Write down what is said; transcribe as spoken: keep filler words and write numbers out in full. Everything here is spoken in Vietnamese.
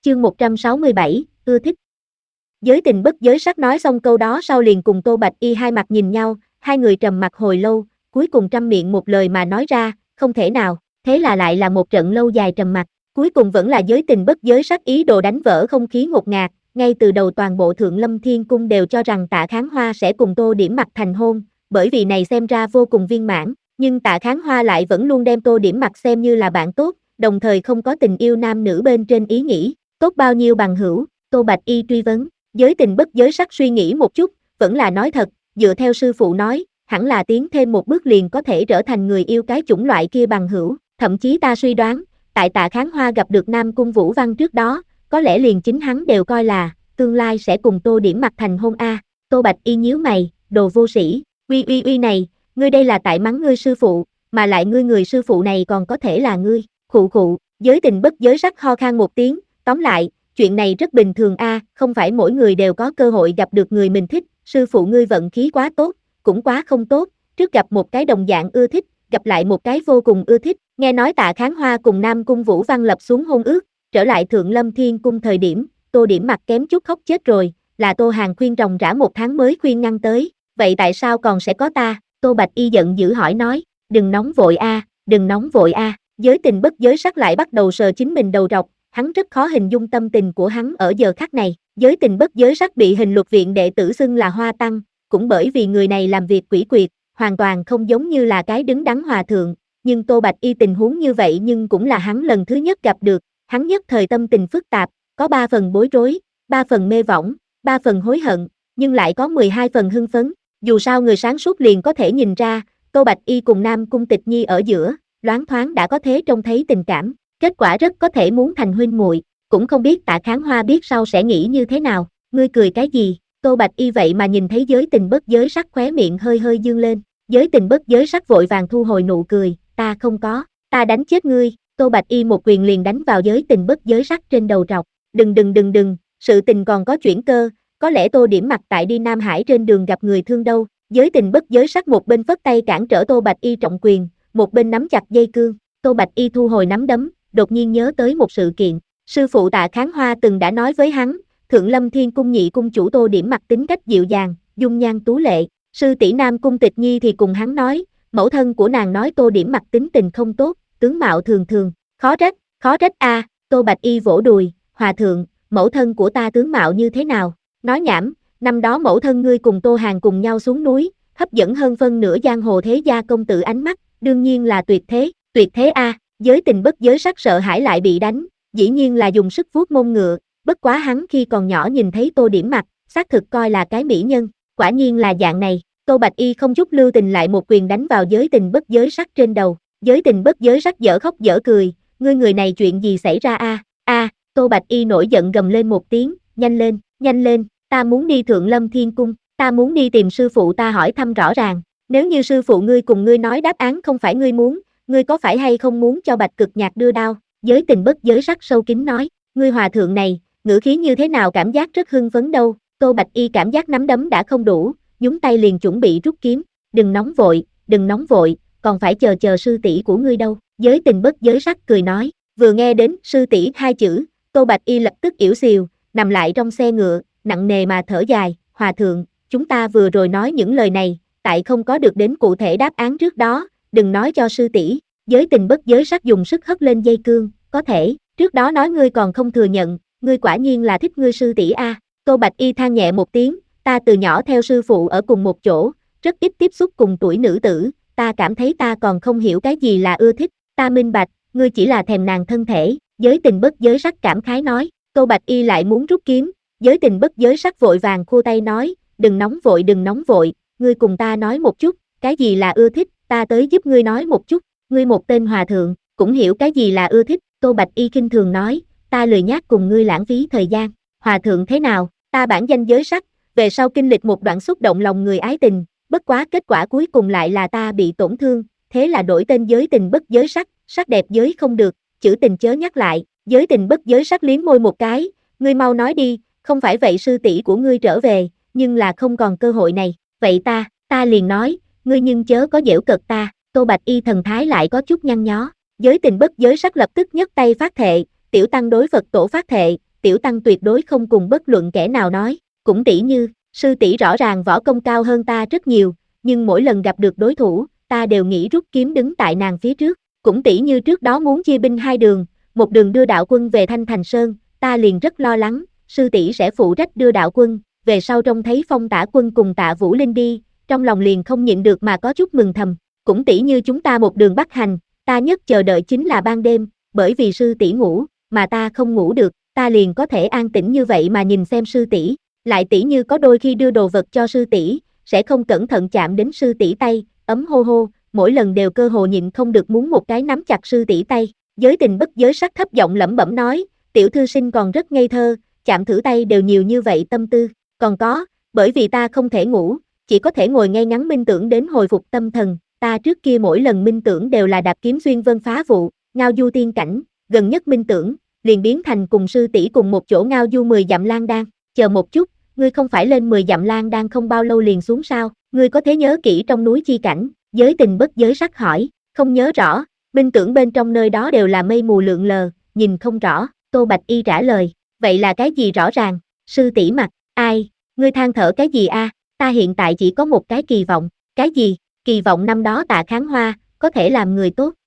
Chương một trăm sáu mươi bảy, ưa thích. Giới tình bất giới sắc nói xong câu đó sau liền cùng Tô Bạch Y hai mặt nhìn nhau, hai người trầm mặc hồi lâu, cuối cùng trăm miệng một lời mà nói ra, không thể nào, thế là lại là một trận lâu dài trầm mặc, cuối cùng vẫn là giới tình bất giới sắc ý đồ đánh vỡ không khí ngột ngạt, ngay từ đầu toàn bộ Thượng Lâm Thiên Cung đều cho rằng Tạ Kháng Hoa sẽ cùng Tô Điểm Mặc thành hôn, bởi vì này xem ra vô cùng viên mãn, nhưng Tạ Kháng Hoa lại vẫn luôn đem Tô Điểm Mặc xem như là bạn tốt, đồng thời không có tình yêu nam nữ bên trên ý nghĩ, tốt bao nhiêu bằng hữu, Tô Bạch Y truy vấn. Giới tình bất giới sắc suy nghĩ một chút, vẫn là nói thật, dựa theo sư phụ nói, hẳn là tiến thêm một bước liền có thể trở thành người yêu cái chủng loại kia bằng hữu, thậm chí ta suy đoán, tại Tạ Kháng Hoa gặp được Nam Cung Vũ Văn trước đó, có lẽ liền chính hắn đều coi là, tương lai sẽ cùng Tô Điểm Mặc thành hôn a. Tô Bạch Y nhíu mày, đồ vô sĩ, uy uy uy này, ngươi đây là tại mắng ngươi sư phụ, mà lại ngươi người sư phụ này còn có thể là ngươi, khụ khụ, giới tình bất giới sắc ho khan một tiếng, tóm lại, chuyện này rất bình thường a, à, không phải mỗi người đều có cơ hội gặp được người mình thích, sư phụ ngươi vận khí quá tốt, cũng quá không tốt, trước gặp một cái đồng dạng ưa thích, gặp lại một cái vô cùng ưa thích, nghe nói Tạ Kháng Hoa cùng Nam Cung Vũ Văn lập xuống hôn ước, trở lại Thượng Lâm Thiên Cung thời điểm, Tô Điểm Mặc kém chút khóc chết rồi, là Tô Hàn khuyên ròng rã một tháng mới khuyên ngăn tới, vậy tại sao còn sẽ có ta, Tô Bạch Y giận dữ hỏi nói, đừng nóng vội a, à, đừng nóng vội a, à. Giới tình bất giới sắc lại bắt đầu sờ chính mình đầu rọc. Hắn rất khó hình dung tâm tình của hắn ở giờ khắc này, giới tình bất giới sắc bị hình luật viện đệ tử xưng là Hoa Tăng, cũng bởi vì người này làm việc quỷ quyệt, hoàn toàn không giống như là cái đứng đắn hòa thượng, nhưng Tô Bạch Y tình huống như vậy nhưng cũng là hắn lần thứ nhất gặp được, hắn nhất thời tâm tình phức tạp, có ba phần bối rối, ba phần mê võng, ba phần hối hận, nhưng lại có mười hai phần hưng phấn, dù sao người sáng suốt liền có thể nhìn ra, Tô Bạch Y cùng Nam Cung Tịch Nhi ở giữa, loáng thoáng đã có thế trông thấy tình cảm. Kết quả rất có thể muốn thành huynh muội, cũng không biết Tạ Kháng Hoa biết sau sẽ nghĩ như thế nào, ngươi cười cái gì, Tô Bạch Y vậy mà nhìn thấy giới tình bất giới sắc khóe miệng hơi hơi dương lên, giới tình bất giới sắc vội vàng thu hồi nụ cười, ta không có, ta đánh chết ngươi, Tô Bạch Y một quyền liền đánh vào giới tình bất giới sắc trên đầu trọc, đừng đừng đừng đừng, sự tình còn có chuyển cơ, có lẽ Tô Điểm Mặc tại đi Nam Hải trên đường gặp người thương đâu, giới tình bất giới sắc một bên phất tay cản trở Tô Bạch Y trọng quyền, một bên nắm chặt dây cương, Tô Bạch Y thu hồi nắm đấm, đột nhiên nhớ tới một sự kiện, sư phụ Tạ Kháng Hoa từng đã nói với hắn, Thượng Lâm Thiên Cung nhị cung chủ Tô Điểm Mặc tính cách dịu dàng, dung nhan tú lệ, sư tỷ Nam Cung Tịch Nhi thì cùng hắn nói, mẫu thân của nàng nói Tô Điểm Mặc tính tình không tốt, tướng mạo thường thường, khó trách, khó trách a, à, Tô Bạch Y vỗ đùi, hòa thượng, mẫu thân của ta tướng mạo như thế nào, nói nhảm, năm đó mẫu thân ngươi cùng Tô Hàn cùng nhau xuống núi, hấp dẫn hơn phân nửa giang hồ thế gia công tử ánh mắt, đương nhiên là tuyệt thế, tuyệt thế a. À. Giới tình bất giới sắc sợ hãi lại bị đánh, dĩ nhiên là dùng sức vuốt mông ngựa, bất quá hắn khi còn nhỏ nhìn thấy Tô Điểm Mặc, xác thực coi là cái mỹ nhân, quả nhiên là dạng này, Tô Bạch Y không chút lưu tình lại một quyền đánh vào giới tình bất giới sắc trên đầu, giới tình bất giới sắc dở khóc dở cười, ngươi người này chuyện gì xảy ra a? A, Tô Bạch Y nổi giận gầm lên một tiếng, nhanh lên, nhanh lên, ta muốn đi Thượng Lâm Thiên Cung, ta muốn đi tìm sư phụ ta hỏi thăm rõ ràng, nếu như sư phụ ngươi cùng ngươi nói đáp án không phải ngươi muốn, ngươi có phải hay không muốn cho Bạch Cực Nhạc đưa đao, giới tình bất giới sắc sâu kín nói, ngươi hòa thượng này, ngữ khí như thế nào cảm giác rất hưng phấn đâu, Tô Bạch Y cảm giác nắm đấm đã không đủ, nhúng tay liền chuẩn bị rút kiếm, đừng nóng vội, đừng nóng vội, còn phải chờ chờ sư tỷ của ngươi đâu, giới tình bất giới sắc cười nói, vừa nghe đến sư tỷ hai chữ, Tô Bạch Y lập tức ỉu xìu, nằm lại trong xe ngựa, nặng nề mà thở dài, hòa thượng, chúng ta vừa rồi nói những lời này, tại không có được đến cụ thể đáp án trước đó, đừng nói cho sư tỷ. Giới tình bất giới sắc dùng sức hất lên dây cương, có thể, trước đó nói ngươi còn không thừa nhận, ngươi quả nhiên là thích ngươi sư tỷ a. Tô Bạch Y than nhẹ một tiếng, ta từ nhỏ theo sư phụ ở cùng một chỗ, rất ít tiếp xúc cùng tuổi nữ tử, ta cảm thấy ta còn không hiểu cái gì là ưa thích, ta minh bạch, ngươi chỉ là thèm nàng thân thể, giới tình bất giới sắc cảm khái nói, Tô Bạch Y lại muốn rút kiếm, giới tình bất giới sắc vội vàng khua tay nói, đừng nóng vội đừng nóng vội, ngươi cùng ta nói một chút, cái gì là ưa thích, ta tới giúp ngươi nói một chút. Ngươi một tên hòa thượng, cũng hiểu cái gì là ưa thích, Tô Bạch Y khinh thường nói, ta lười nhác cùng ngươi lãng phí thời gian, hòa thượng thế nào, ta bản danh giới sắc, về sau kinh lịch một đoạn xúc động lòng người ái tình, bất quá kết quả cuối cùng lại là ta bị tổn thương, thế là đổi tên giới tình bất giới sắc, sắc đẹp giới không được, chữ tình chớ nhắc lại, giới tình bất giới sắc liếm môi một cái, ngươi mau nói đi, không phải vậy sư tỷ của ngươi trở về, nhưng là không còn cơ hội này, vậy ta, ta liền nói, ngươi nhưng chớ có giễu cợt ta. Tô Bạch Y thần thái lại có chút nhăn nhó, giới tình bất giới sắc lập tức nhấc tay phát thệ, tiểu tăng đối Phật tổ phát thệ, tiểu tăng tuyệt đối không cùng bất luận kẻ nào nói, cũng tỷ như, sư tỷ rõ ràng võ công cao hơn ta rất nhiều, nhưng mỗi lần gặp được đối thủ, ta đều nghĩ rút kiếm đứng tại nàng phía trước, cũng tỷ như trước đó muốn chia binh hai đường, một đường đưa đạo quân về Thanh Thành Sơn, ta liền rất lo lắng, sư tỷ sẽ phụ trách đưa đạo quân, về sau trông thấy Phong Tả Quân cùng Tạ Vũ Linh đi, trong lòng liền không nhịn được mà có chút mừng thầm, cũng tỷ như chúng ta một đường bắc hành, ta nhất chờ đợi chính là ban đêm, bởi vì sư tỷ ngủ, mà ta không ngủ được, ta liền có thể an tĩnh như vậy mà nhìn xem sư tỷ, lại tỷ như có đôi khi đưa đồ vật cho sư tỷ, sẽ không cẩn thận chạm đến sư tỷ tay, ấm hô hô, mỗi lần đều cơ hồ nhịn không được muốn một cái nắm chặt sư tỷ tay. Giới tình bất giới sắc thấp giọng lẩm bẩm nói, tiểu thư sinh còn rất ngây thơ, chạm thử tay đều nhiều như vậy tâm tư, còn có, bởi vì ta không thể ngủ, chỉ có thể ngồi ngay ngắn minh tưởng đến hồi phục tâm thần, ta trước kia mỗi lần minh tưởng đều là đạp kiếm xuyên vân phá vụ, ngao du tiên cảnh, gần nhất minh tưởng, liền biến thành cùng sư tỷ cùng một chỗ ngao du mười dặm lang đan, chờ một chút, ngươi không phải lên mười dặm lang đan không bao lâu liền xuống sao, ngươi có thể nhớ kỹ trong núi chi cảnh, giới tình bất giới sắc hỏi, không nhớ rõ, minh tưởng bên trong nơi đó đều là mây mù lượn lờ, nhìn không rõ, Tô Bạch Y trả lời, vậy là cái gì rõ ràng, sư tỷ mặt, ai, ngươi than thở cái gì a? Ta hiện tại chỉ có một cái kỳ vọng, cái gì, kỳ vọng năm đó Tạ Kháng Hoa, có thể làm người tốt,